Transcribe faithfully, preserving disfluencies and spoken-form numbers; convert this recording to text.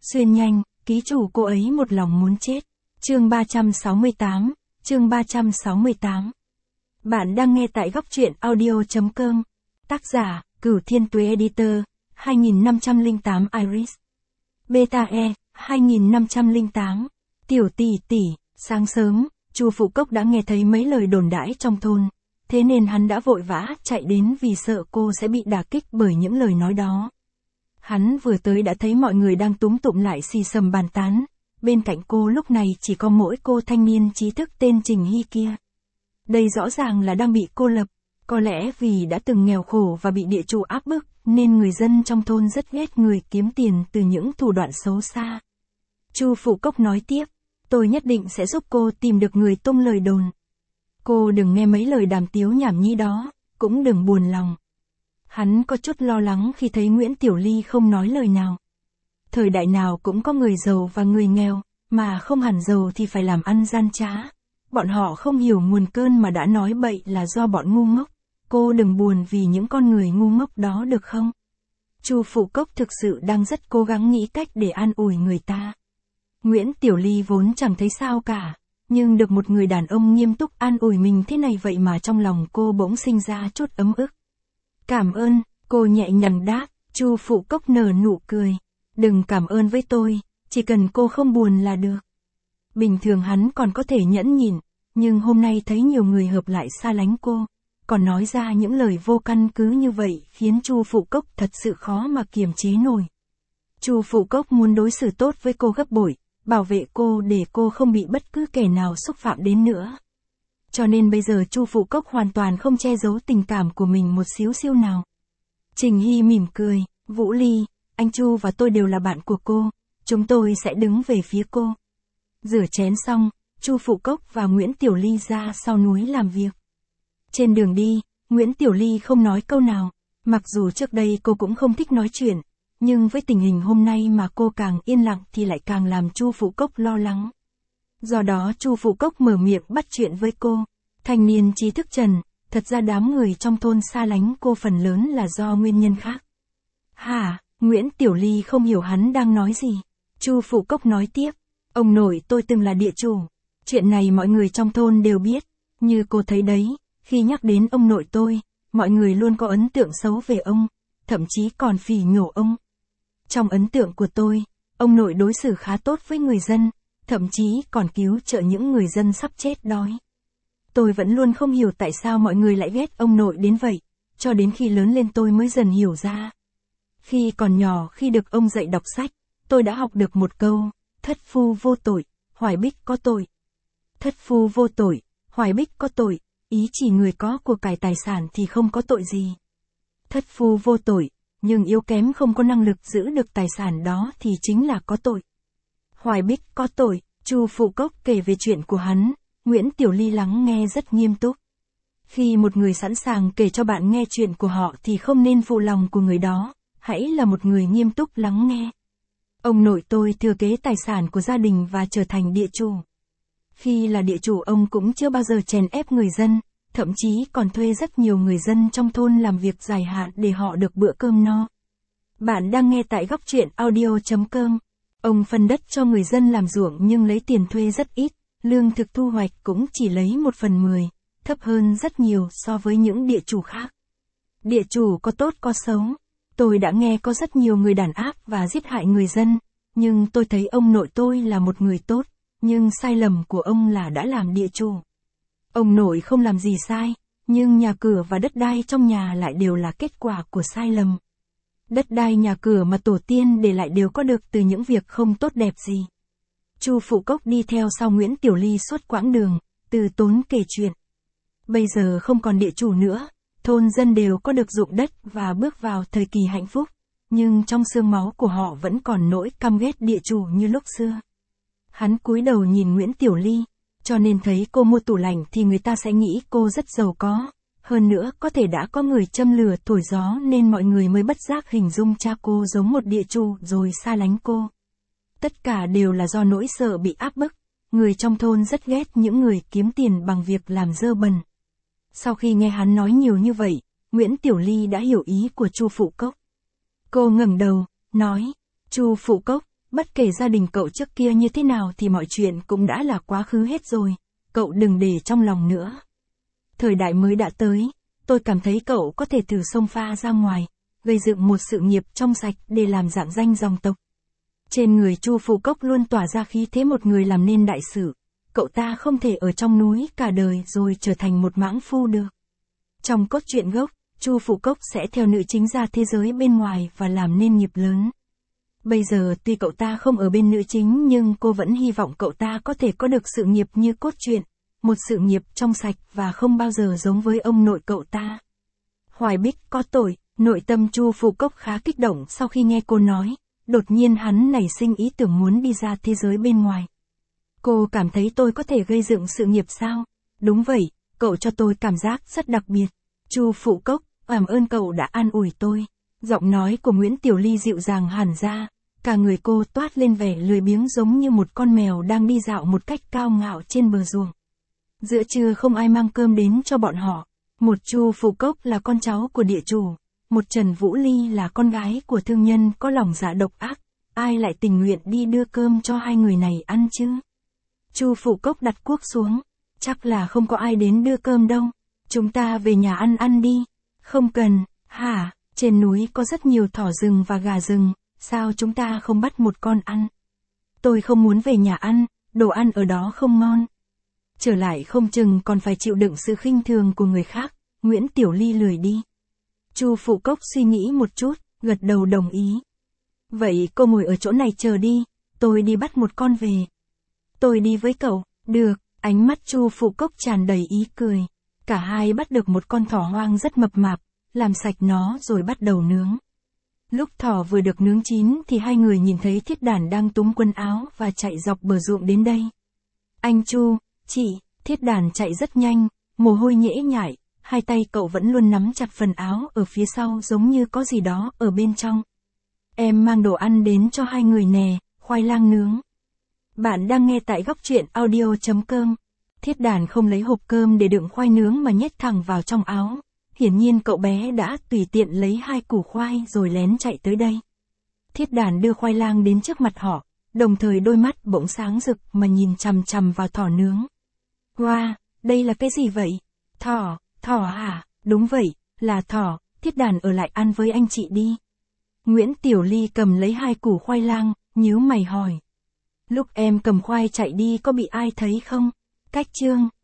Xuyên nhanh, ký chủ cô ấy một lòng muốn chết. Chương ba trăm sáu mươi tám, chương ba trăm sáu mươi tám. Bạn đang nghe tại góc truyện audio.com. Tác giả, Cửu Thiên Tuế Editor, hai nghìn năm trăm lẻ tám Iris. Beta E, hai nghìn năm trăm lẻ tám. Tiểu tỷ tỷ, sáng sớm, Chu Phụ Cốc đã nghe thấy mấy lời đồn đãi trong thôn. Thế nên hắn đã vội vã chạy đến vì sợ cô sẽ bị đả kích bởi những lời nói đó. Hắn vừa tới đã thấy mọi người đang túm tụm lại xì xầm bàn tán. Bên cạnh cô lúc này chỉ có mỗi cô thanh niên trí thức tên Trình Hy kia. Đây rõ ràng là đang bị cô lập. Có lẽ vì đã từng nghèo khổ và bị địa chủ áp bức, nên người dân trong thôn rất ghét người kiếm tiền từ những thủ đoạn xấu xa. Chu Phụ Cốc nói tiếp, tôi nhất định sẽ giúp cô tìm được người tung lời đồn. Cô đừng nghe mấy lời đàm tiếu nhảm nhí đó, cũng đừng buồn lòng. Hắn có chút lo lắng khi thấy Nguyễn Tiểu Ly không nói lời nào. Thời đại nào cũng có người giàu và người nghèo, mà không hẳn giàu thì phải làm ăn gian trá. Bọn họ không hiểu nguồn cơn mà đã nói bậy là do bọn ngu ngốc. Cô đừng buồn vì những con người ngu ngốc đó được không? Chu Phụ Cốc thực sự đang rất cố gắng nghĩ cách để an ủi người ta. Nguyễn Tiểu Ly vốn chẳng thấy sao cả, nhưng được một người đàn ông nghiêm túc an ủi mình thế này vậy mà trong lòng cô bỗng sinh ra chút ấm ức. Cảm ơn, cô nhẹ nhàng đáp. Chu Phụ Cốc nở nụ cười. Đừng cảm ơn với tôi, chỉ cần cô không buồn là được. Bình thường hắn còn có thể nhẫn nhịn, nhưng hôm nay thấy nhiều người hợp lại xa lánh cô, còn nói ra những lời vô căn cứ như vậy khiến Chu Phụ Cốc thật sự khó mà kiềm chế nổi. Chu Phụ Cốc muốn đối xử tốt với cô gấp bội, bảo vệ cô để cô không bị bất cứ kẻ nào xúc phạm đến nữa. Cho nên bây giờ Chu Phụ Cốc hoàn toàn không che giấu tình cảm của mình một xíu xiu nào. Trình Hy mỉm cười, Vũ Ly, anh Chu và tôi đều là bạn của cô, chúng tôi sẽ đứng về phía cô. Rửa chén xong, Chu Phụ Cốc và Nguyễn Tiểu Ly ra sau núi làm việc. Trên đường đi, Nguyễn Tiểu Ly không nói câu nào, mặc dù trước đây cô cũng không thích nói chuyện, nhưng với tình hình hôm nay mà cô càng yên lặng thì lại càng làm Chu Phụ Cốc lo lắng. Do đó Chu Phụ Cốc mở miệng bắt chuyện với cô. Thanh niên trí thức Trần, thật ra đám người trong thôn xa lánh cô phần lớn là do nguyên nhân khác. Hả? Nguyễn Tiểu Ly không hiểu hắn đang nói gì. Chu Phụ Cốc nói tiếp, ông nội tôi từng là địa chủ. Chuyện này mọi người trong thôn đều biết. Như cô thấy đấy, khi nhắc đến ông nội tôi, mọi người luôn có ấn tượng xấu về ông, thậm chí còn phỉ nhổ ông. Trong ấn tượng của tôi, ông nội đối xử khá tốt với người dân, thậm chí còn cứu trợ những người dân sắp chết đói. Tôi vẫn luôn không hiểu tại sao mọi người lại ghét ông nội đến vậy, cho đến khi lớn lên tôi mới dần hiểu ra. Khi còn nhỏ, khi được ông dạy đọc sách, tôi đã học được một câu, thất phu vô tội, hoài bích có tội. Thất phu vô tội, hoài bích có tội, ý chỉ người có của cải tài sản thì không có tội gì. Thất phu vô tội, nhưng yếu kém không có năng lực giữ được tài sản đó thì chính là có tội. Hoài bích có tội, Chu Phụ Cốc kể về chuyện của hắn, Nguyễn Tiểu Ly lắng nghe rất nghiêm túc. Khi một người sẵn sàng kể cho bạn nghe chuyện của họ thì không nên phụ lòng của người đó, hãy là một người nghiêm túc lắng nghe. Ông nội tôi thừa kế tài sản của gia đình và trở thành địa chủ. Khi là địa chủ ông cũng chưa bao giờ chèn ép người dân, thậm chí còn thuê rất nhiều người dân trong thôn làm việc dài hạn để họ được bữa cơm no. Bạn đang nghe tại góc truyện audio.com. Ông phân đất cho người dân làm ruộng nhưng lấy tiền thuê rất ít, lương thực thu hoạch cũng chỉ lấy một phần mười, thấp hơn rất nhiều so với những địa chủ khác. Địa chủ có tốt có xấu. Tôi đã nghe có rất nhiều người đàn áp và giết hại người dân, nhưng tôi thấy ông nội tôi là một người tốt, nhưng sai lầm của ông là đã làm địa chủ. Ông nội không làm gì sai, nhưng nhà cửa và đất đai trong nhà lại đều là kết quả của sai lầm. Đất đai nhà cửa mà tổ tiên để lại đều có được từ những việc không tốt đẹp gì. Chu Phụ Cốc đi theo sau Nguyễn Tiểu Ly suốt quãng đường, từ tốn kể chuyện. Bây giờ không còn địa chủ nữa, thôn dân đều có được ruộng đất và bước vào thời kỳ hạnh phúc, nhưng trong xương máu của họ vẫn còn nỗi căm ghét địa chủ như lúc xưa. Hắn cúi đầu nhìn Nguyễn Tiểu Ly, cho nên thấy cô mua tủ lạnh thì người ta sẽ nghĩ cô rất giàu có. Hơn nữa có thể đã có người châm lửa thổi gió nên mọi người mới bất giác hình dung cha cô giống một địa chủ rồi xa lánh cô. Tất cả đều là do nỗi sợ bị áp bức. Người trong thôn rất ghét những người kiếm tiền bằng việc làm dơ bẩn. Sau khi nghe hắn nói nhiều như vậy, Nguyễn Tiểu Ly đã hiểu ý của Chu Phụ Cốc. Cô ngẩng đầu, nói, Chu Phụ Cốc, bất kể gia đình cậu trước kia như thế nào thì mọi chuyện cũng đã là quá khứ hết rồi, cậu đừng để trong lòng nữa. Thời đại mới đã tới, tôi cảm thấy cậu có thể thử xông pha ra ngoài, gây dựng một sự nghiệp trong sạch để làm rạng danh dòng tộc. Trên người Chu Phụ Cốc luôn tỏa ra khí thế một người làm nên đại sự, cậu ta không thể ở trong núi cả đời rồi trở thành một mãng phu được. Trong cốt truyện gốc, Chu Phụ Cốc sẽ theo nữ chính ra thế giới bên ngoài và làm nên nghiệp lớn. Bây giờ tuy cậu ta không ở bên nữ chính nhưng cô vẫn hy vọng cậu ta có thể có được sự nghiệp như cốt truyện, một sự nghiệp trong sạch và không bao giờ giống với ông nội cậu ta. Hoài Bích có tội, nội tâm Chu Phụ Cốc khá kích động sau khi nghe cô nói, đột nhiên hắn nảy sinh ý tưởng muốn đi ra thế giới bên ngoài. Cô cảm thấy tôi có thể gây dựng sự nghiệp sao? Đúng vậy, cậu cho tôi cảm giác rất đặc biệt. Chu Phụ Cốc, cảm ơn cậu đã an ủi tôi. Giọng nói của Nguyễn Tiểu Ly dịu dàng hẳn ra, cả người cô toát lên vẻ lười biếng giống như một con mèo đang đi dạo một cách cao ngạo trên bờ ruộng. Giữa trưa không ai mang cơm đến cho bọn họ. Một Chu Phụ Cốc là con cháu của địa chủ, một Trần Vũ Ly là con gái của thương nhân có lòng dạ độc ác, ai lại tình nguyện đi đưa cơm cho hai người này ăn chứ? Chu Phụ Cốc đặt cuốc xuống, chắc là không có ai đến đưa cơm đâu, chúng ta về nhà ăn ăn đi. Không cần, hả, trên núi có rất nhiều thỏ rừng và gà rừng, sao chúng ta không bắt một con ăn? Tôi không muốn về nhà ăn, đồ ăn ở đó không ngon. Trở lại không chừng còn phải chịu đựng sự khinh thường của người khác, Nguyễn Tiểu Ly lười đi. Chu Phụ Cốc suy nghĩ một chút, gật đầu đồng ý. Vậy cô ngồi ở chỗ này chờ đi, tôi đi bắt một con về. Tôi đi với cậu, được, ánh mắt Chu Phụ Cốc tràn đầy ý cười. Cả hai bắt được một con thỏ hoang rất mập mạp, làm sạch nó rồi bắt đầu nướng. Lúc thỏ vừa được nướng chín thì hai người nhìn thấy Thiết Đản đang túm quần áo và chạy dọc bờ ruộng đến đây. Anh Chu, chị, Thiết Đản chạy rất nhanh, mồ hôi nhễ nhại, hai tay cậu vẫn luôn nắm chặt phần áo ở phía sau giống như có gì đó ở bên trong. Em mang đồ ăn đến cho hai người nè, khoai lang nướng. Bạn đang nghe tại góc truyện audio chấm com. Thiết Đản không lấy hộp cơm để đựng khoai nướng mà nhét thẳng vào trong áo. Hiển nhiên cậu bé đã tùy tiện lấy hai củ khoai rồi lén chạy tới đây. Thiết Đản đưa khoai lang đến trước mặt họ, đồng thời đôi mắt bỗng sáng rực mà nhìn chằm chằm vào thỏ nướng. Wow, đây là cái gì vậy? Thỏ, thỏ hả? Đúng vậy, là thỏ, Thiết Đản ở lại ăn với anh chị đi. Nguyễn Tiểu Ly cầm lấy hai củ khoai lang, nhíu mày hỏi. Lúc em cầm khoai chạy đi có bị ai thấy không? Cách chương.